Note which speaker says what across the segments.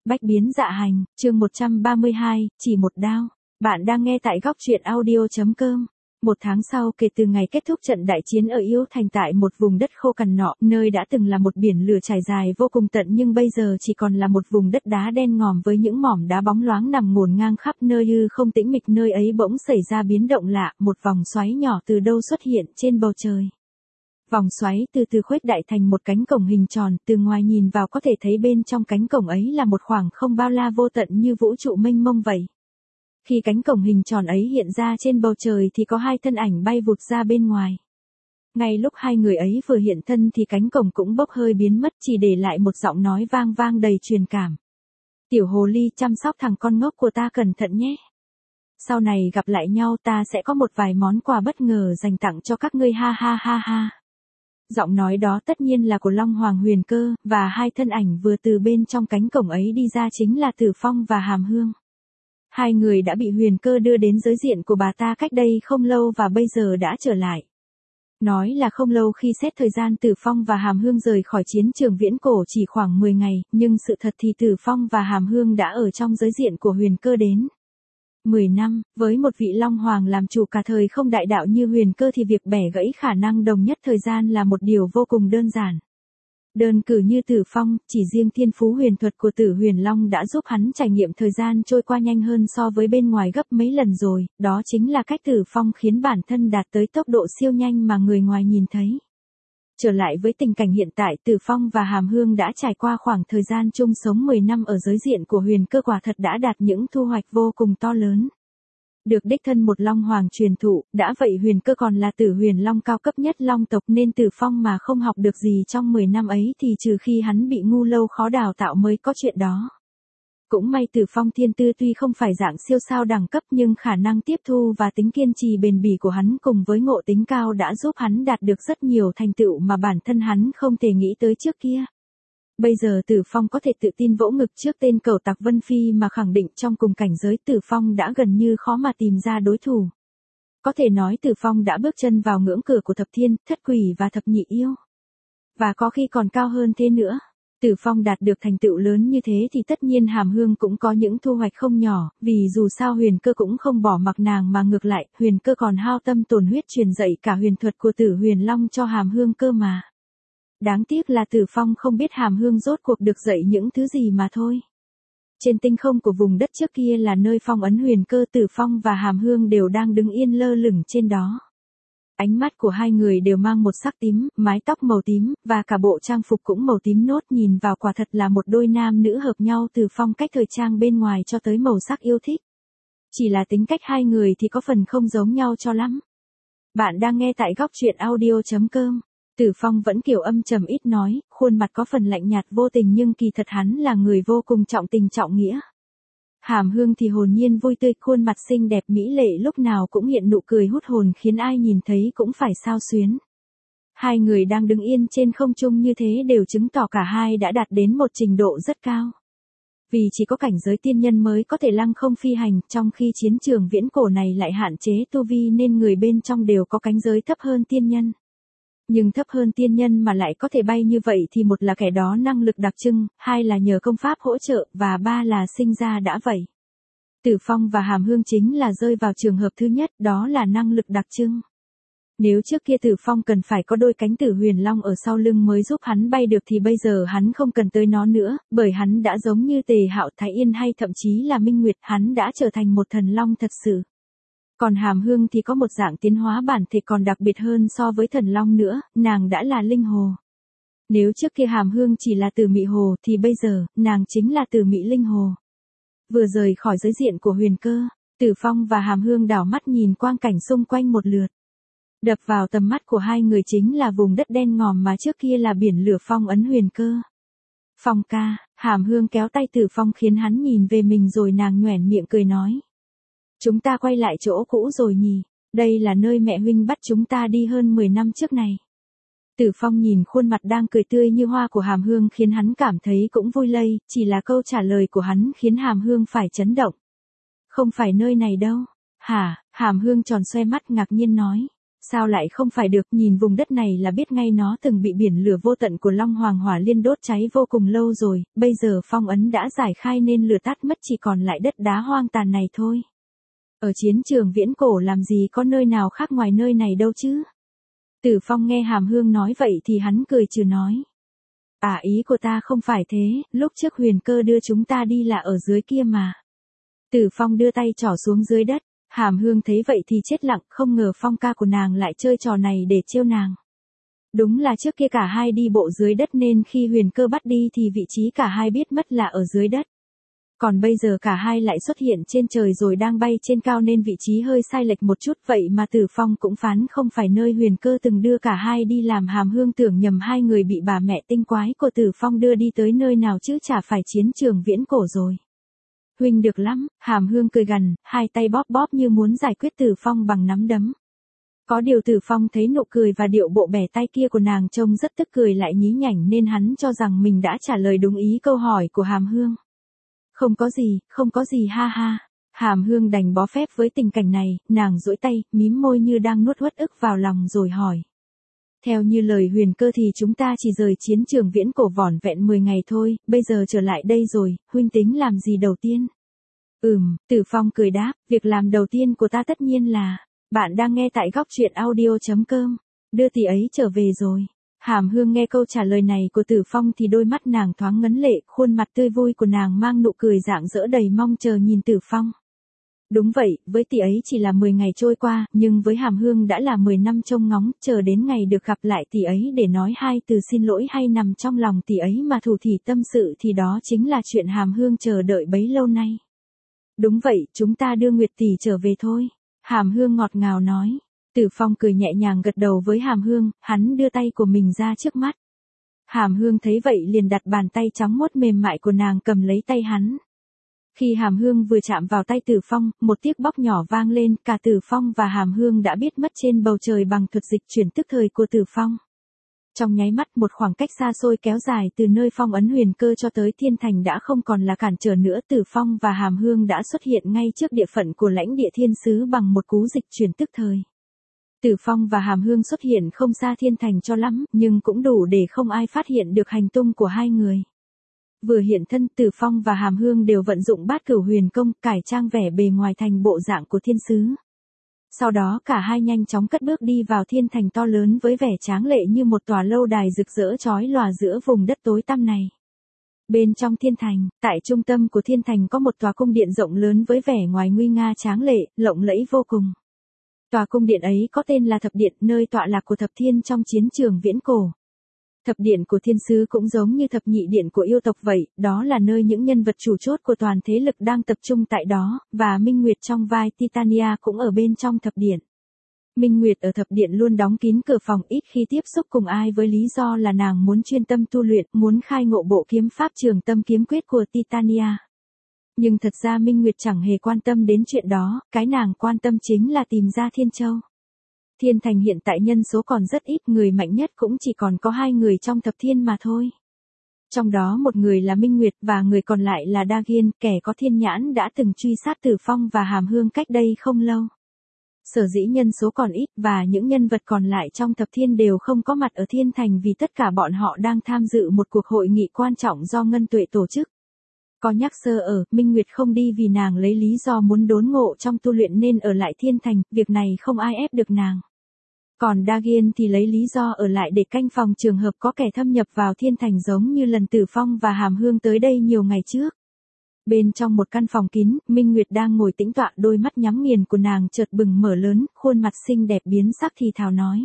Speaker 1: Bách biến dạ hành, chương 132, chỉ một đao. Bạn đang nghe tại góc truyện audio.com. Một tháng sau kể từ ngày kết thúc trận đại chiến ở Yếu Thành tại một vùng đất khô cằn nọ, nơi đã từng là một biển lửa trải dài vô cùng tận nhưng bây giờ chỉ còn là một vùng đất đá đen ngòm với những mỏm đá bóng loáng nằm ngổn ngang khắp nơi như không tĩnh mịch. Nơi ấy bỗng xảy ra biến động lạ, một vòng xoáy nhỏ từ đâu xuất hiện trên bầu trời. Vòng xoáy từ từ khuếch đại thành một cánh cổng hình tròn, từ ngoài nhìn vào có thể thấy bên trong cánh cổng ấy là một khoảng không bao la vô tận như vũ trụ mênh mông vậy. Khi cánh cổng hình tròn ấy hiện ra trên bầu trời thì có hai thân ảnh bay vụt ra bên ngoài. Ngay lúc hai người ấy vừa hiện thân thì cánh cổng cũng bốc hơi biến mất, chỉ để lại một giọng nói vang vang đầy truyền cảm. Tiểu hồ ly, chăm sóc thằng con ngốc của ta cẩn thận nhé. Sau này gặp lại nhau ta sẽ có một vài món quà bất ngờ dành tặng cho các ngươi, ha ha ha ha. Giọng nói đó tất nhiên là của Long Hoàng Huyền Cơ, và hai thân ảnh vừa từ bên trong cánh cổng ấy đi ra chính là Tử Phong và Hàm Hương. Hai người đã bị Huyền Cơ đưa đến giới diện của bà ta cách đây không lâu và bây giờ đã trở lại. Nói là không lâu khi xét thời gian Tử Phong và Hàm Hương rời khỏi chiến trường viễn cổ chỉ khoảng 10 ngày, nhưng sự thật thì Tử Phong và Hàm Hương đã ở trong giới diện của Huyền Cơ đến 10 năm, với một vị Long Hoàng làm chủ cả thời không đại đạo như Huyền Cơ thì việc bẻ gãy khả năng đồng nhất thời gian là một điều vô cùng đơn giản. Đơn cử như Tử Phong, chỉ riêng thiên phú huyền thuật của Tử Huyền Long đã giúp hắn trải nghiệm thời gian trôi qua nhanh hơn so với bên ngoài gấp mấy lần rồi, đó chính là cách Tử Phong khiến bản thân đạt tới tốc độ siêu nhanh mà người ngoài nhìn thấy. Trở lại với tình cảnh hiện tại, Tử Phong và Hàm Hương đã trải qua khoảng thời gian chung sống 10 năm ở giới diện của Huyền Cơ, quả thật đã đạt những thu hoạch vô cùng to lớn. Được đích thân một Long Hoàng truyền thụ, đã vậy Huyền Cơ còn là Tử Huyền Long cao cấp nhất Long tộc nên Tử Phong mà không học được gì trong 10 năm ấy thì trừ khi hắn bị ngu lâu khó đào tạo mới có chuyện đó. Cũng may Tử Phong thiên tư tuy không phải dạng siêu sao đẳng cấp nhưng khả năng tiếp thu và tính kiên trì bền bỉ của hắn cùng với ngộ tính cao đã giúp hắn đạt được rất nhiều thành tựu mà bản thân hắn không thể nghĩ tới trước kia. Bây giờ Tử Phong có thể tự tin vỗ ngực trước tên cẩu tặc Vân Phi mà khẳng định trong cùng cảnh giới Tử Phong đã gần như khó mà tìm ra đối thủ. Có thể nói Tử Phong đã bước chân vào ngưỡng cửa của thập thiên, thất quỷ và thập nhị yêu. Và có khi còn cao hơn thế nữa. Tử Phong đạt được thành tựu lớn như thế thì tất nhiên Hàm Hương cũng có những thu hoạch không nhỏ, vì dù sao Huyền Cơ cũng không bỏ mặc nàng mà ngược lại, Huyền Cơ còn hao tâm tổn huyết truyền dạy cả huyền thuật của Tử Huyền Long cho Hàm Hương cơ mà. Đáng tiếc là Tử Phong không biết Hàm Hương rốt cuộc được dạy những thứ gì mà thôi. Trên tinh không của vùng đất trước kia là nơi phong ấn Huyền Cơ, Tử Phong và Hàm Hương đều đang đứng yên lơ lửng trên đó. Ánh mắt của hai người đều mang một sắc tím, mái tóc màu tím, và cả bộ trang phục cũng màu tím nốt, nhìn vào quả thật là một đôi nam nữ hợp nhau từ phong cách thời trang bên ngoài cho tới màu sắc yêu thích. Chỉ là tính cách hai người thì có phần không giống nhau cho lắm. Bạn đang nghe tại góc truyện audio.com. Tử Phong vẫn kiểu âm trầm ít nói, khuôn mặt có phần lạnh nhạt vô tình nhưng kỳ thật hắn là người vô cùng trọng tình trọng nghĩa. Hàm Hương thì hồn nhiên vui tươi, khuôn mặt xinh đẹp mỹ lệ lúc nào cũng hiện nụ cười hút hồn khiến ai nhìn thấy cũng phải xao xuyến. Hai người đang đứng yên trên không trung như thế đều chứng tỏ cả hai đã đạt đến một trình độ rất cao. Vì chỉ có cảnh giới tiên nhân mới có thể lăng không phi hành, trong khi chiến trường viễn cổ này lại hạn chế tu vi nên người bên trong đều có cảnh giới thấp hơn tiên nhân. Nhưng thấp hơn tiên nhân mà lại có thể bay như vậy thì một là kẻ đó năng lực đặc trưng, hai là nhờ công pháp hỗ trợ, và ba là sinh ra đã vậy. Tử Phong và Hàm Hương chính là rơi vào trường hợp thứ nhất, đó là năng lực đặc trưng. Nếu trước kia Tử Phong cần phải có đôi cánh Tử Huyền Long ở sau lưng mới giúp hắn bay được thì bây giờ hắn không cần tới nó nữa, bởi hắn đã giống như Tề Hạo, Thái Yên hay thậm chí là Minh Nguyệt, hắn đã trở thành một thần long thật sự. Còn Hàm Hương thì có một dạng tiến hóa bản thể còn đặc biệt hơn so với thần long nữa, nàng đã là linh hồ. Nếu trước kia Hàm Hương chỉ là Tử Mị Hồ thì bây giờ, nàng chính là Tử Mị Linh Hồ. Vừa rời khỏi giới diện của Huyền Cơ, Tử Phong và Hàm Hương đảo mắt nhìn quang cảnh xung quanh một lượt. Đập vào tầm mắt của hai người chính là vùng đất đen ngòm mà trước kia là biển lửa phong ấn Huyền Cơ. Phong ca, Hàm Hương kéo tay Tử Phong khiến hắn nhìn về mình rồi nàng nhoẻn miệng cười nói. Chúng ta quay lại chỗ cũ rồi nhỉ, đây là nơi mẹ huynh bắt chúng ta đi hơn 10 năm trước này. Tử Phong nhìn khuôn mặt đang cười tươi như hoa của Hàm Hương khiến hắn cảm thấy cũng vui lây, chỉ là câu trả lời của hắn khiến Hàm Hương phải chấn động. Không phải nơi này đâu. Hả? Hàm Hương tròn xoe mắt ngạc nhiên nói. Sao lại không phải được, nhìn vùng đất này là biết ngay nó từng bị biển lửa vô tận của Long Hoàng Hỏa Liên đốt cháy vô cùng lâu rồi, bây giờ phong ấn đã giải khai nên lửa tắt mất, chỉ còn lại đất đá hoang tàn này thôi. Ở chiến trường viễn cổ làm gì có nơi nào khác ngoài nơi này đâu chứ? Tử Phong nghe Hàm Hương nói vậy thì hắn cười trừ nói. Ý của ta không phải thế, lúc trước Huyền Cơ đưa chúng ta đi là ở dưới kia mà. Tử Phong đưa tay trỏ xuống dưới đất, Hàm Hương thấy vậy thì chết lặng, không ngờ Phong ca của nàng lại chơi trò này để trêu nàng. Đúng là trước kia cả hai đi bộ dưới đất nên khi Huyền Cơ bắt đi thì vị trí cả hai biết mất là ở dưới đất. Còn bây giờ cả hai lại xuất hiện trên trời rồi đang bay trên cao nên vị trí hơi sai lệch một chút, vậy mà Tử Phong cũng phán không phải nơi Huyền Cơ từng đưa cả hai đi, làm Hàm Hương tưởng nhầm hai người bị bà mẹ tinh quái của Tử Phong đưa đi tới nơi nào chứ chả phải chiến trường viễn cổ rồi. Huynh được lắm, Hàm Hương cười gằn, hai tay bóp bóp như muốn giải quyết Tử Phong bằng nắm đấm. Có điều Tử Phong thấy nụ cười và điệu bộ bẻ tay kia của nàng trông rất tức cười lại nhí nhảnh nên hắn cho rằng mình đã trả lời đúng ý câu hỏi của Hàm Hương. Không có gì ha ha. Hàm Hương đành bó phép với tình cảnh này, nàng duỗi tay, mím môi như đang nuốt uất ức vào lòng rồi hỏi. Theo như lời Huyền Cơ thì chúng ta chỉ rời chiến trường viễn cổ vỏn vẹn 10 ngày thôi, bây giờ trở lại đây rồi, huynh tính làm gì đầu tiên? Tử Phong cười đáp, việc làm đầu tiên của ta tất nhiên là, bạn đang nghe tại góc truyện audio.com, đưa tỷ ấy trở về rồi. Hàm Hương nghe câu trả lời này của Tử Phong thì đôi mắt nàng thoáng ngấn lệ, khuôn mặt tươi vui của nàng mang nụ cười rạng rỡ đầy mong chờ nhìn Tử Phong. Đúng vậy, với tỷ ấy chỉ là 10 ngày trôi qua, nhưng với Hàm Hương đã là 10 năm trông ngóng, chờ đến ngày được gặp lại tỷ ấy để nói hai từ xin lỗi hay nằm trong lòng tỷ ấy mà thủ thỉ tâm sự thì đó chính là chuyện Hàm Hương chờ đợi bấy lâu nay. Đúng vậy, chúng ta đưa Nguyệt tỷ trở về thôi. Hàm Hương ngọt ngào nói. Tử Phong cười nhẹ nhàng gật đầu với Hàm Hương, hắn đưa tay của mình ra trước mắt. Hàm Hương thấy vậy liền đặt bàn tay trắng muốt mềm mại của nàng cầm lấy tay hắn. Khi Hàm Hương vừa chạm vào tay Tử Phong, một tiếc bóc nhỏ vang lên, cả Tử Phong và Hàm Hương đã biết mất trên bầu trời bằng thuật dịch chuyển tức thời của Tử Phong. Trong nháy mắt một khoảng cách xa xôi kéo dài từ nơi phong ấn Huyền Cơ cho tới Thiên Thành đã không còn là cản trở nữa, Tử Phong và Hàm Hương đã xuất hiện ngay trước địa phận của lãnh địa thiên sứ bằng một cú dịch chuyển tức thời. Tử Phong và Hàm Hương xuất hiện không xa Thiên Thành cho lắm, nhưng cũng đủ để không ai phát hiện được hành tung của hai người. Vừa hiện thân, Tử Phong và Hàm Hương đều vận dụng Bát Cửu Huyền Công, cải trang vẻ bề ngoài thành bộ dạng của thiên sứ. Sau đó cả hai nhanh chóng cất bước đi vào Thiên Thành to lớn với vẻ tráng lệ như một tòa lâu đài rực rỡ chói lòa giữa vùng đất tối tăm này. Bên trong Thiên Thành, tại trung tâm của Thiên Thành có một tòa cung điện rộng lớn với vẻ ngoài nguy nga tráng lệ, lộng lẫy vô cùng. Tòa cung điện ấy có tên là Thập Điện, nơi tọa lạc của Thập Thiên trong chiến trường viễn cổ. Thập Điện của thiên sứ cũng giống như Thập Nhị Điện của yêu tộc vậy, đó là nơi những nhân vật chủ chốt của toàn thế lực đang tập trung tại đó, và Minh Nguyệt trong vai Titania cũng ở bên trong Thập Điện. Minh Nguyệt ở Thập Điện luôn đóng kín cửa phòng, ít khi tiếp xúc cùng ai với lý do là nàng muốn chuyên tâm tu luyện, muốn khai ngộ bộ kiếm pháp Trường Tâm Kiếm Quyết của Titania. Nhưng thật ra Minh Nguyệt chẳng hề quan tâm đến chuyện đó, cái nàng quan tâm chính là tìm ra Thiên Châu. Thiên Thành hiện tại nhân số còn rất ít, người mạnh nhất cũng chỉ còn có 2 người trong Thập Thiên mà thôi. Trong đó một người là Minh Nguyệt và người còn lại là Dagian, kẻ có thiên nhãn đã từng truy sát Tử Phong và Hàm Hương cách đây không lâu. Sở dĩ nhân số còn ít và những nhân vật còn lại trong Thập Thiên đều không có mặt ở Thiên Thành vì tất cả bọn họ đang tham dự một cuộc hội nghị quan trọng do Ngân Tuệ tổ chức. Có nhắc sơ ở, Minh Nguyệt không đi vì nàng lấy lý do muốn đốn ngộ trong tu luyện nên ở lại Thiên Thành, việc này không ai ép được nàng. Còn Dagian thì lấy lý do ở lại để canh phòng trường hợp có kẻ thâm nhập vào Thiên Thành giống như lần Tử Phong và Hàm Hương tới đây nhiều ngày trước. Bên trong một căn phòng kín, Minh Nguyệt đang ngồi tĩnh tọa, đôi mắt nhắm nghiền của nàng chợt bừng mở lớn, khuôn mặt xinh đẹp biến sắc thì thào nói.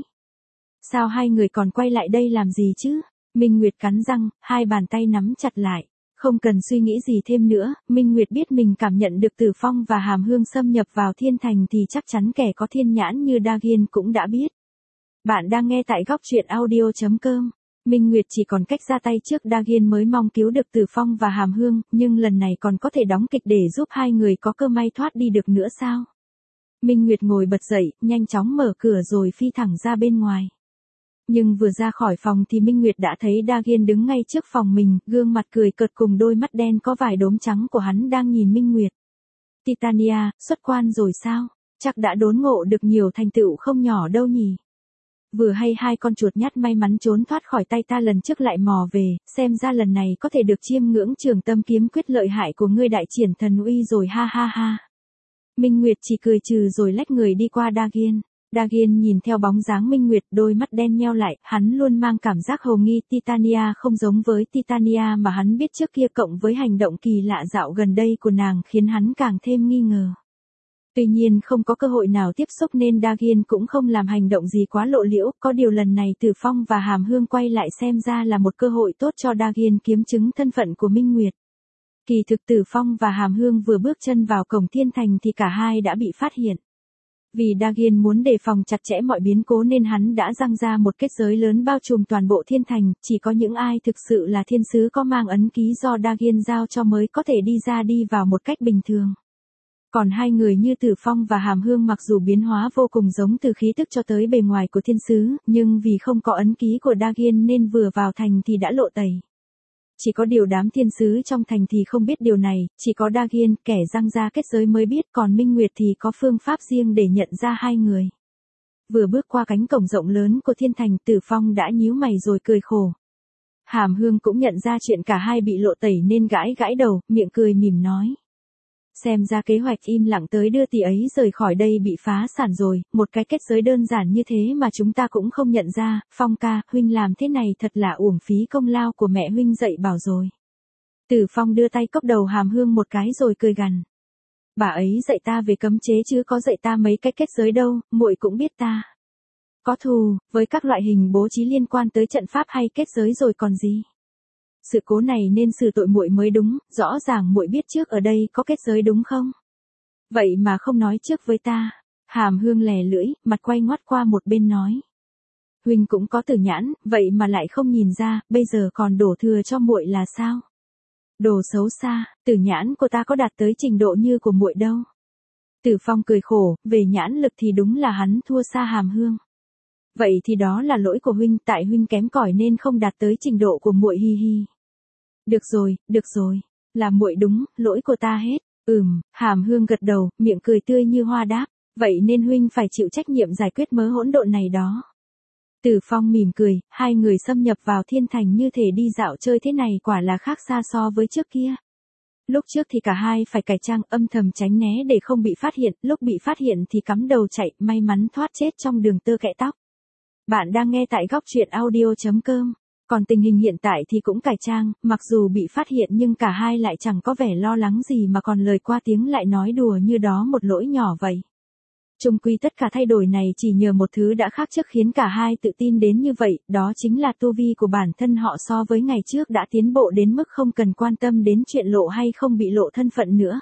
Speaker 1: Sao hai người còn quay lại đây làm gì chứ? Minh Nguyệt cắn răng, hai bàn tay nắm chặt lại. Không cần suy nghĩ gì thêm nữa, Minh Nguyệt biết mình cảm nhận được Tử Phong và Hàm Hương xâm nhập vào Thiên Thành thì chắc chắn kẻ có thiên nhãn như Dagian cũng đã biết. Bạn đang nghe tại góc truyện audio.com. Minh Nguyệt chỉ còn cách ra tay trước Dagian mới mong cứu được Tử Phong và Hàm Hương, nhưng lần này còn có thể đóng kịch để giúp hai người có cơ may thoát đi được nữa sao? Minh Nguyệt ngồi bật dậy, nhanh chóng mở cửa rồi phi thẳng ra bên ngoài. Nhưng vừa ra khỏi phòng thì Minh Nguyệt đã thấy Dagian đứng ngay trước phòng mình, gương mặt cười cợt cùng đôi mắt đen có vài đốm trắng của hắn đang nhìn Minh Nguyệt. Titania, xuất quan rồi sao? chắc đã đốn ngộ được nhiều thành tựu không nhỏ đâu nhỉ. Vừa hay hai con chuột nhắt may mắn trốn thoát khỏi tay ta lần trước lại mò về, xem ra lần này có thể được chiêm ngưỡng trường tâm kiếm quyết lợi hại của ngươi đại triển thần uy rồi ha ha ha. Minh Nguyệt chỉ cười trừ rồi lách người đi qua Dagian. Dagian nhìn theo bóng dáng Minh Nguyệt, đôi mắt đen nheo lại, hắn luôn mang cảm giác hồ nghi Titania không giống với Titania mà hắn biết trước kia, cộng với hành động kỳ lạ dạo gần đây của nàng khiến hắn càng thêm nghi ngờ. Tuy nhiên không có cơ hội nào tiếp xúc nên Dagian cũng không làm hành động gì quá lộ liễu, có điều lần này Tử Phong và Hàm Hương quay lại xem ra là một cơ hội tốt cho Dagian kiếm chứng thân phận của Minh Nguyệt. Kỳ thực Tử Phong và Hàm Hương vừa bước chân vào cổng thiên thành thì cả hai đã bị phát hiện. Vì Dagian muốn đề phòng chặt chẽ mọi biến cố nên hắn đã giăng ra một kết giới lớn bao trùm toàn bộ thiên thành, chỉ có những ai thực sự là thiên sứ có mang ấn ký do Dagian giao cho mới có thể đi vào một cách bình thường. Còn hai người như Tử Phong và Hàm Hương mặc dù biến hóa vô cùng giống từ khí tức cho tới bề ngoài của thiên sứ, nhưng vì không có ấn ký của Dagian nên vừa vào thành thì đã lộ tẩy. Chỉ có điều đám thiên sứ trong thành thì không biết điều này, chỉ có Dagian, kẻ giăng ra kết giới mới biết, còn Minh Nguyệt thì có phương pháp riêng để nhận ra hai người. Vừa bước qua cánh cổng rộng lớn của thiên thành, Tử Phong đã nhíu mày rồi cười khổ. Hàm Hương cũng nhận ra chuyện cả hai bị lộ tẩy nên gãi gãi đầu, miệng cười mỉm nói. Xem ra kế hoạch im lặng tới đưa tỷ ấy rời khỏi đây bị phá sản rồi, một cái kết giới đơn giản như thế mà chúng ta cũng không nhận ra. Phong ca, huynh làm thế này thật là uổng phí công lao của mẹ huynh dạy bảo rồi. Tử Phong đưa tay cốc đầu Hàm Hương một cái rồi cười gằn. Bà ấy dạy ta về cấm chế chứ có dạy ta mấy cái kết giới đâu, muội cũng biết ta có thù với các loại hình bố trí liên quan tới trận pháp hay kết giới rồi còn gì. Sự cố này nên xử tội muội mới đúng, rõ ràng muội biết trước ở đây có kết giới đúng không? Vậy mà không nói trước với ta. Hàm Hương lè lưỡi, mặt quay ngoắt qua một bên nói. Huynh cũng có tử nhãn, vậy mà lại không nhìn ra, bây giờ còn đổ thừa cho muội là sao? Đồ xấu xa, tử nhãn của ta có đạt tới trình độ như của muội đâu. Tử Phong cười khổ, về nhãn lực thì đúng là hắn thua xa Hàm Hương. Vậy thì đó là lỗi của huynh, tại huynh kém cỏi nên không đạt tới trình độ của muội hi hi. Được rồi, là muội đúng, lỗi của ta hết. Hàm Hương gật đầu, miệng cười tươi như hoa đáp, vậy nên huynh phải chịu trách nhiệm giải quyết mớ hỗn độn này đó. Tử Phong mỉm cười, hai người xâm nhập vào thiên thành như thể đi dạo chơi thế này quả là khác xa so với trước kia. Lúc trước thì cả hai phải cải trang âm thầm tránh né để không bị phát hiện, lúc bị phát hiện thì cắm đầu chạy, may mắn thoát chết trong đường tơ kẽ tóc. Bạn đang nghe tại góc truyện audio.com. Còn tình hình hiện tại thì cũng cải trang, mặc dù bị phát hiện nhưng cả hai lại chẳng có vẻ lo lắng gì mà còn lời qua tiếng lại nói đùa như đó một lỗi nhỏ vậy. Chung quy tất cả thay đổi này chỉ nhờ một thứ đã khác trước khiến cả hai tự tin đến như vậy, đó chính là tu vi của bản thân họ so với ngày trước đã tiến bộ đến mức không cần quan tâm đến chuyện lộ hay không bị lộ thân phận nữa.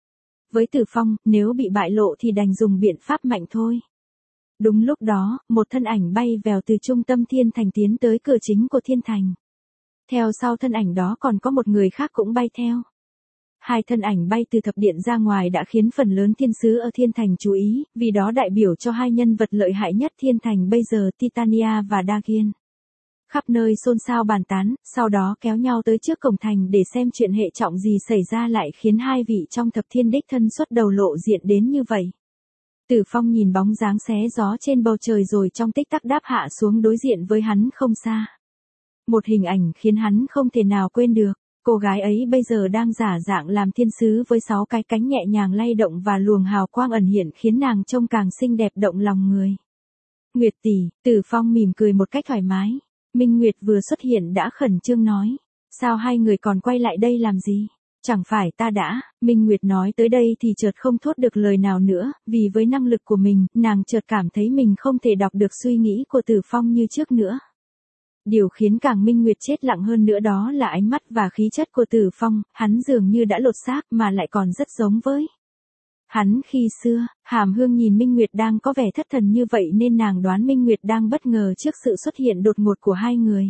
Speaker 1: Với Tử Phong, nếu bị bại lộ thì đành dùng biện pháp mạnh thôi. Đúng lúc đó, một thân ảnh bay vèo từ trung tâm thiên thành tiến tới cửa chính của thiên thành. Theo sau thân ảnh đó còn có một người khác cũng bay theo. Hai thân ảnh bay từ thập điện ra ngoài đã khiến phần lớn thiên sứ ở thiên thành chú ý, vì đó đại biểu cho hai nhân vật lợi hại nhất thiên thành bây giờ, Titania và Dagian. Khắp nơi xôn xao bàn tán, sau đó kéo nhau tới trước cổng thành để xem chuyện hệ trọng gì xảy ra lại khiến hai vị trong thập thiên đích thân xuất đầu lộ diện đến như vậy. Tử Phong nhìn bóng dáng xé gió trên bầu trời rồi trong tích tắc đáp hạ xuống đối diện với hắn không xa. Một hình ảnh khiến hắn không thể nào quên được, cô gái ấy bây giờ đang giả dạng làm thiên sứ với 6 cái cánh nhẹ nhàng lay động và luồng hào quang ẩn hiện khiến nàng trông càng xinh đẹp động lòng người. Nguyệt tỷ, Tử Phong mỉm cười một cách thoải mái. Minh Nguyệt vừa xuất hiện đã khẩn trương nói, sao hai người còn quay lại đây làm gì? Chẳng phải ta đã, Minh Nguyệt nói tới đây thì chợt không thốt được lời nào nữa, vì với năng lực của mình, nàng chợt cảm thấy mình không thể đọc được suy nghĩ của Tử Phong như trước nữa. Điều khiến càng Minh Nguyệt chết lặng hơn nữa đó là ánh mắt và khí chất của Tử Phong, hắn dường như đã lột xác mà lại còn rất giống với hắn khi xưa. Hàm Hương nhìn Minh Nguyệt đang có vẻ thất thần như vậy nên nàng đoán Minh Nguyệt đang bất ngờ trước sự xuất hiện đột ngột của hai người.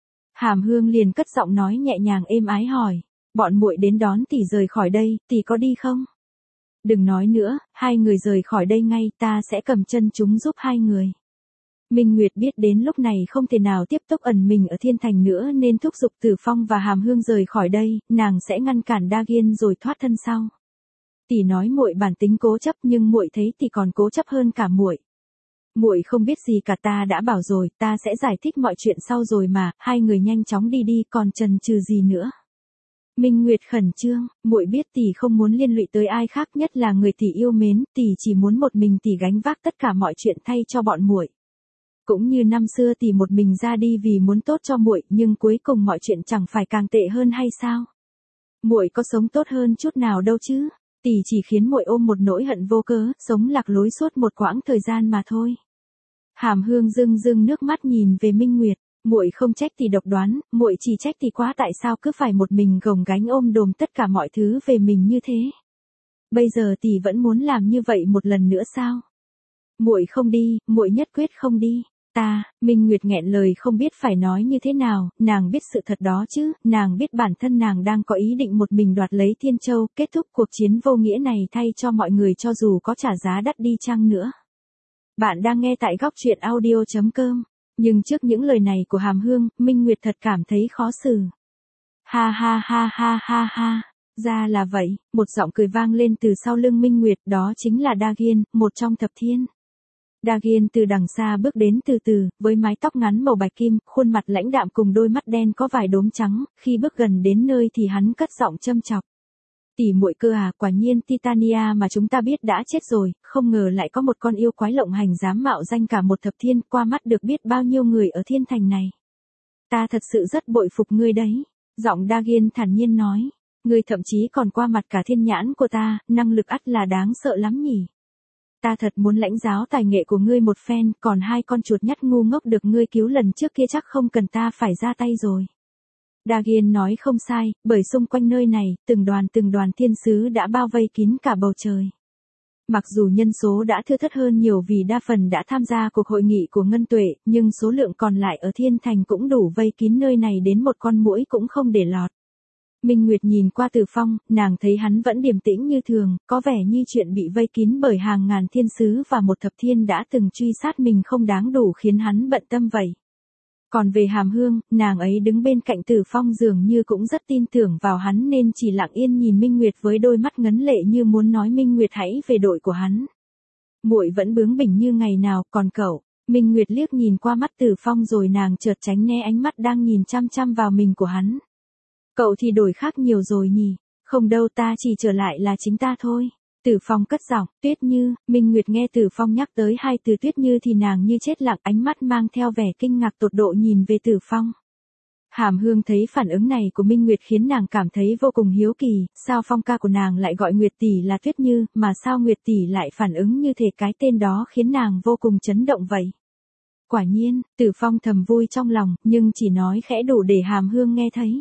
Speaker 1: Hàm Hương liền cất giọng nói nhẹ nhàng êm ái hỏi, bọn muội đến đón tỷ rời khỏi đây, tỷ có đi không? Đừng nói nữa, hai người rời khỏi đây ngay, ta sẽ cầm chân chúng giúp hai người. Minh Nguyệt biết đến lúc này không thể nào tiếp tục ẩn mình ở thiên thành nữa nên thúc giục Tử Phong và Hàm Hương rời khỏi đây, nàng sẽ ngăn cản Dagian rồi thoát thân sau. Tỷ nói muội bản tính cố chấp nhưng muội thấy tỷ còn cố chấp hơn cả muội. Muội không biết gì cả, ta đã bảo rồi, ta sẽ giải thích mọi chuyện sau rồi mà, hai người nhanh chóng đi đi, còn chần chừ gì nữa. Minh Nguyệt khẩn trương, muội biết tỷ không muốn liên lụy tới ai khác, nhất là người tỷ yêu mến, tỷ chỉ muốn một mình tỷ gánh vác tất cả mọi chuyện thay cho bọn muội. Cũng như năm xưa tỷ một mình ra đi vì muốn tốt cho muội, nhưng cuối cùng mọi chuyện chẳng phải càng tệ hơn hay sao? Muội có sống tốt hơn chút nào đâu chứ? Tỷ chỉ khiến muội ôm một nỗi hận vô cớ, sống lạc lối suốt một quãng thời gian mà thôi. Hàm Hương rưng rưng nước mắt nhìn về Minh Nguyệt, muội không trách tỷ độc đoán, muội chỉ trách tỷ quá, tại sao cứ phải một mình gồng gánh ôm đồm tất cả mọi thứ về mình như thế. Bây giờ tỷ vẫn muốn làm như vậy một lần nữa sao? Muội không đi, muội nhất quyết không đi. Minh Nguyệt nghẹn lời không biết phải nói như thế nào, nàng biết sự thật đó chứ, nàng biết bản thân nàng đang có ý định một mình đoạt lấy Thiên Châu, kết thúc cuộc chiến vô nghĩa này thay cho mọi người cho dù có trả giá đắt đi chăng nữa. Bạn đang nghe tại góc truyện audio.com, nhưng trước những lời này của Hàm Hương, Minh Nguyệt thật cảm thấy khó xử. Ha ha ha ha ha ha, ra là vậy, một giọng cười vang lên từ sau lưng Minh Nguyệt, đó chính là Dagian, một trong thập thiên. Dagian từ đằng xa bước đến từ từ, với mái tóc ngắn màu bạch kim, khuôn mặt lãnh đạm cùng đôi mắt đen có vài đốm trắng, khi bước gần đến nơi thì hắn cất giọng châm chọc. Tỷ muội cơ à, quả nhiên Titania mà chúng ta biết đã chết rồi, không ngờ lại có một con yêu quái lộng hành dám mạo danh cả một thập thiên, qua mắt được biết bao nhiêu người ở thiên thành này. Ta thật sự rất bội phục ngươi đấy. Giọng Dagian thản nhiên nói, ngươi thậm chí còn qua mặt cả thiên nhãn của ta, năng lực ắt là đáng sợ lắm nhỉ. Ta thật muốn lãnh giáo tài nghệ của ngươi một phen, còn hai con chuột nhắt ngu ngốc được ngươi cứu lần trước kia chắc không cần ta phải ra tay rồi. Dagian nói không sai, bởi xung quanh nơi này, từng đoàn thiên sứ đã bao vây kín cả bầu trời. Mặc dù nhân số đã thưa thớt hơn nhiều vì đa phần đã tham gia cuộc hội nghị của Ngân Tuệ, nhưng số lượng còn lại ở thiên thành cũng đủ vây kín nơi này đến một con muỗi cũng không để lọt. Minh Nguyệt nhìn qua Từ Phong, nàng thấy hắn vẫn điềm tĩnh như thường, có vẻ như chuyện bị vây kín bởi hàng ngàn thiên sứ và một thập thiên đã từng truy sát mình không đáng đủ khiến hắn bận tâm vậy. Còn về Hàm Hương, nàng ấy đứng bên cạnh Từ Phong dường như cũng rất tin tưởng vào hắn nên chỉ lặng yên nhìn Minh Nguyệt với đôi mắt ngấn lệ như muốn nói Minh Nguyệt hãy về đội của hắn. Muội vẫn bướng bỉnh như ngày nào, còn cậu? Minh Nguyệt liếc nhìn qua mắt Từ Phong rồi nàng chợt tránh né ánh mắt đang nhìn chăm chăm vào mình của hắn. Cậu thì đổi khác nhiều rồi nhỉ? Không đâu, ta chỉ trở lại là chính ta thôi. Từ Phong cất giọng, Tuyết Như. Minh Nguyệt nghe Từ Phong nhắc tới hai từ Tuyết Như thì nàng như chết lặng, ánh mắt mang theo vẻ kinh ngạc tột độ nhìn về Từ Phong. Hàm Hương thấy phản ứng này của Minh Nguyệt khiến nàng cảm thấy vô cùng hiếu kỳ, sao Phong ca của nàng lại gọi Nguyệt tỷ là Tuyết Như, mà sao Nguyệt tỷ lại phản ứng như thể cái tên đó khiến nàng vô cùng chấn động vậy. Quả nhiên, Từ Phong thầm vui trong lòng, nhưng chỉ nói khẽ đủ để Hàm Hương nghe thấy.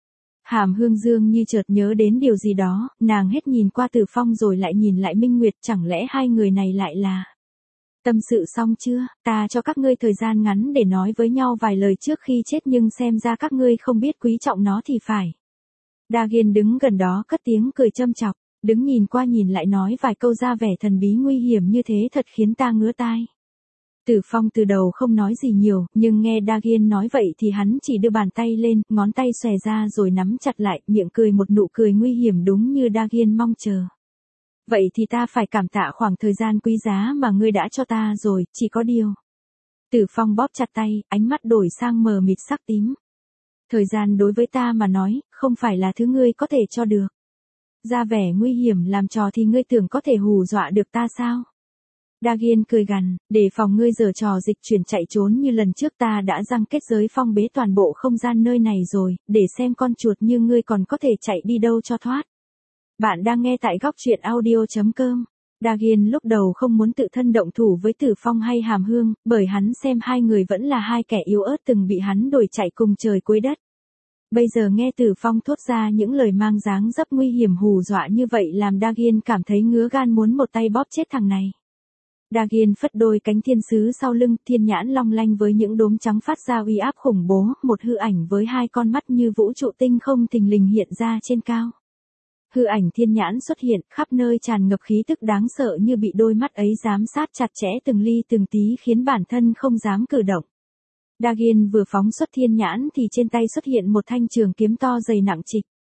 Speaker 1: Hàm Hương dương như chợt nhớ đến điều gì đó, nàng hết nhìn qua Từ Phong rồi lại nhìn lại Minh Nguyệt, chẳng lẽ hai người này lại là... Tâm sự xong chưa, ta cho các ngươi thời gian ngắn để nói với nhau vài lời trước khi chết nhưng xem ra các ngươi không biết quý trọng nó thì phải. Dagian đứng gần đó cất tiếng cười châm chọc, đứng nhìn qua nhìn lại nói vài câu ra vẻ thần bí nguy hiểm như thế thật khiến ta ngứa tai. Từ Phong từ đầu không nói gì nhiều, nhưng nghe Dagian nói vậy thì hắn chỉ đưa bàn tay lên, ngón tay xòe ra rồi nắm chặt lại, miệng cười một nụ cười nguy hiểm đúng như Dagian mong chờ. Vậy thì ta phải cảm tạ khoảng thời gian quý giá mà ngươi đã cho ta rồi, chỉ có điều. Từ Phong bóp chặt tay, ánh mắt đổi sang mờ mịt sắc tím. Thời gian đối với ta mà nói, không phải là thứ ngươi có thể cho được. Ra vẻ nguy hiểm làm trò thì ngươi tưởng có thể hù dọa được ta sao? Dagian cười gằn, để phòng ngươi giở trò dịch chuyển chạy trốn như lần trước ta đã giăng kết giới phong bế toàn bộ không gian nơi này rồi, để xem con chuột như ngươi còn có thể chạy đi đâu cho thoát. Bạn đang nghe tại góc truyện audio.com. Dagian lúc đầu không muốn tự thân động thủ với Từ Phong hay Hàm Hương, bởi hắn xem hai người vẫn là hai kẻ yếu ớt từng bị hắn đuổi chạy cùng trời cuối đất. Bây giờ nghe Từ Phong thốt ra những lời mang dáng dấp nguy hiểm hù dọa như vậy làm Dagian cảm thấy ngứa gan muốn một tay bóp chết thằng này. Dagian phất đôi cánh thiên sứ sau lưng, thiên nhãn long lanh với những đốm trắng phát ra uy áp khủng bố, một hư ảnh với hai con mắt như vũ trụ tinh không thình lình hiện ra trên cao. Hư ảnh thiên nhãn xuất hiện, khắp nơi tràn ngập khí tức đáng sợ như bị đôi mắt ấy giám sát chặt chẽ từng ly từng tí khiến bản thân không dám cử động. Dagian vừa phóng xuất thiên nhãn thì trên tay xuất hiện một thanh trường kiếm to dày nặng trịch.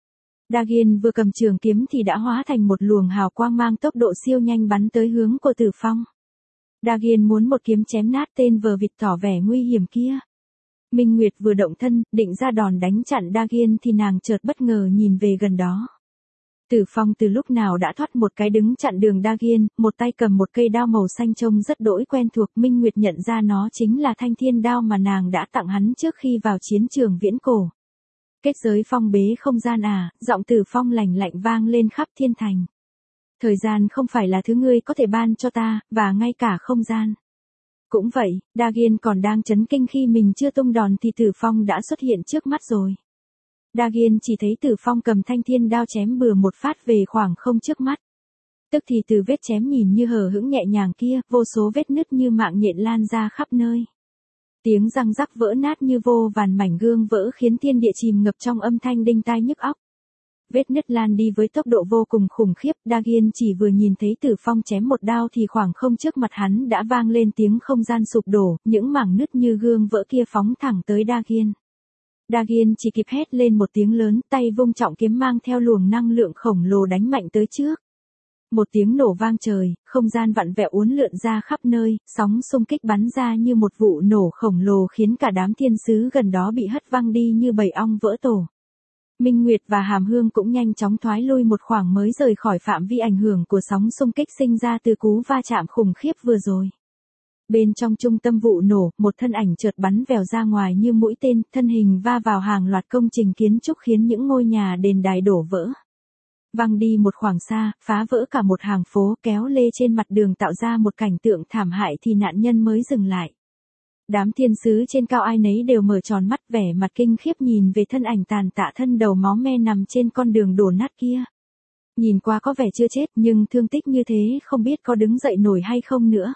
Speaker 1: Dagian vừa cầm trường kiếm thì đã hóa thành một luồng hào quang mang tốc độ siêu nhanh bắn tới hướng của Tử Phong. Dagian muốn một kiếm chém nát tên vờ vịt tỏ vẻ nguy hiểm kia. Minh Nguyệt vừa động thân, định ra đòn đánh chặn Dagian thì nàng chợt bất ngờ nhìn về gần đó. Tử Phong từ lúc nào đã thoát một cái đứng chặn đường Dagian, một tay cầm một cây đao màu xanh trông rất đỗi quen thuộc. Minh Nguyệt nhận ra nó chính là thanh thiên đao mà nàng đã tặng hắn trước khi vào chiến trường viễn cổ. Kết giới phong bế không gian à, giọng Tử Phong lạnh lạnh vang lên khắp thiên thành. Thời gian không phải là thứ ngươi có thể ban cho ta, và ngay cả không gian. Cũng vậy, Dagian còn đang chấn kinh khi mình chưa tung đòn thì Tử Phong đã xuất hiện trước mắt rồi. Dagian chỉ thấy Tử Phong cầm thanh thiên đao chém bừa một phát về khoảng không trước mắt. Tức thì từ vết chém nhìn như hờ hững nhẹ nhàng kia, vô số vết nứt như mạng nhện lan ra khắp nơi. Tiếng răng rắc vỡ nát như vô vàn mảnh gương vỡ khiến thiên địa chìm ngập trong âm thanh đinh tai nhức óc. Vết nứt lan đi với tốc độ vô cùng khủng khiếp, Dagian chỉ vừa nhìn thấy Tử Phong chém một đao thì khoảng không trước mặt hắn đã vang lên tiếng không gian sụp đổ, những mảng nứt như gương vỡ kia phóng thẳng tới Dagian. Dagian chỉ kịp hét lên một tiếng lớn, tay vung trọng kiếm mang theo luồng năng lượng khổng lồ đánh mạnh tới trước. Một tiếng nổ vang trời, không gian vặn vẹo uốn lượn ra khắp nơi, sóng xung kích bắn ra như một vụ nổ khổng lồ khiến cả đám thiên sứ gần đó bị hất văng đi như bầy ong vỡ tổ. Minh Nguyệt và Hàm Hương cũng nhanh chóng thoái lui một khoảng mới rời khỏi phạm vi ảnh hưởng của sóng xung kích sinh ra từ cú va chạm khủng khiếp vừa rồi. Bên trong trung tâm vụ nổ, một thân ảnh chợt bắn vèo ra ngoài như mũi tên, thân hình va vào hàng loạt công trình kiến trúc khiến những ngôi nhà đền đài đổ vỡ. Văng đi một khoảng xa, phá vỡ cả một hàng phố, kéo lê trên mặt đường tạo ra một cảnh tượng thảm hại thì nạn nhân mới dừng lại. Đám thiên sứ trên cao ai nấy đều mở tròn mắt vẻ mặt kinh khiếp nhìn về thân ảnh tàn tạ thân đầu máu me nằm trên con đường đổ nát kia. Nhìn qua có vẻ chưa chết nhưng thương tích như thế không biết có đứng dậy nổi hay không nữa.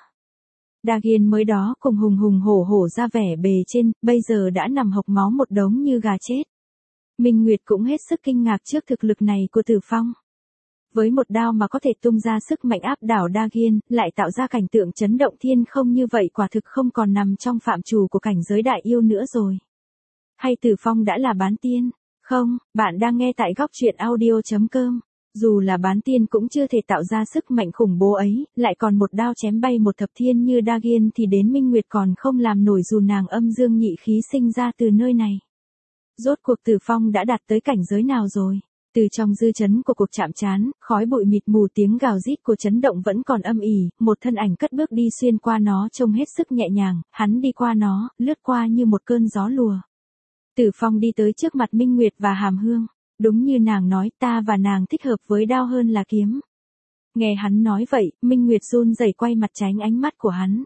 Speaker 1: Dagian mới đó cùng hùng hùng hổ hổ ra vẻ bề trên, bây giờ đã nằm hộc máu một đống như gà chết. Minh Nguyệt cũng hết sức kinh ngạc trước thực lực này của Tử Phong. Với một đao mà có thể tung ra sức mạnh áp đảo Dagian, lại tạo ra cảnh tượng chấn động thiên không như vậy quả thực không còn nằm trong phạm trù của cảnh giới đại yêu nữa rồi. Hay Tử Phong đã là bán tiên? Không, bạn đang nghe tại góc truyện audio.com. Dù là bán tiên cũng chưa thể tạo ra sức mạnh khủng bố ấy, lại còn một đao chém bay một thập thiên như Dagian thì đến Minh Nguyệt còn không làm nổi dù nàng âm dương nhị khí sinh ra từ nơi này. Rốt cuộc Tử Phong đã đạt tới cảnh giới nào rồi? Từ trong dư chấn của cuộc chạm trán, khói bụi mịt mù tiếng gào rít của chấn động vẫn còn âm ỉ, một thân ảnh cất bước đi xuyên qua nó trông hết sức nhẹ nhàng, hắn đi qua nó, lướt qua như một cơn gió lùa. Tử Phong đi tới trước mặt Minh Nguyệt và Hàm Hương. Đúng như nàng nói, ta và nàng thích hợp với đao hơn là kiếm. Nghe hắn nói vậy, Minh Nguyệt run rẩy quay mặt tránh ánh mắt của hắn.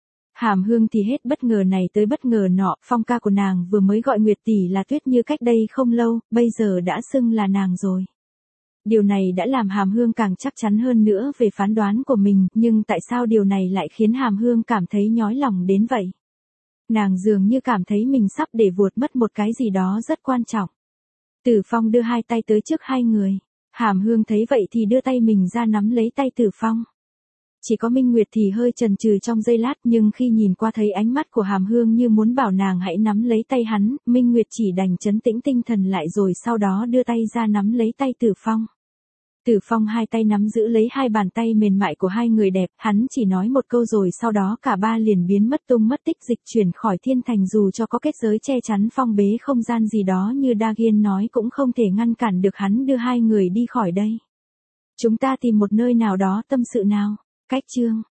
Speaker 1: Hàm Hương thì hết bất ngờ này tới bất ngờ nọ, Phong ca của nàng vừa mới gọi Nguyệt tỷ là Tuyết như cách đây không lâu, bây giờ đã xưng là nàng rồi. Điều này đã làm Hàm Hương càng chắc chắn hơn nữa về phán đoán của mình, nhưng tại sao điều này lại khiến Hàm Hương cảm thấy nhói lòng đến vậy? Nàng dường như cảm thấy mình sắp để vuột mất một cái gì đó rất quan trọng. Tử Phong đưa hai tay tới trước hai người. Hàm Hương thấy vậy thì đưa tay mình ra nắm lấy tay Tử Phong. Chỉ có Minh Nguyệt thì hơi chần chừ trong giây lát nhưng khi nhìn qua thấy ánh mắt của Hàm Hương như muốn bảo nàng hãy nắm lấy tay hắn, Minh Nguyệt chỉ đành trấn tĩnh tinh thần lại rồi sau đó đưa tay ra nắm lấy tay Tử Phong. Tử Phong hai tay nắm giữ lấy hai bàn tay mềm mại của hai người đẹp, hắn chỉ nói một câu rồi sau đó cả ba liền biến mất tung mất tích dịch chuyển khỏi thiên thành dù cho có kết giới che chắn phong bế không gian gì đó như Dagian nói cũng không thể ngăn cản được hắn đưa hai người đi khỏi đây. Chúng ta tìm một nơi nào đó tâm sự nào. Cách chương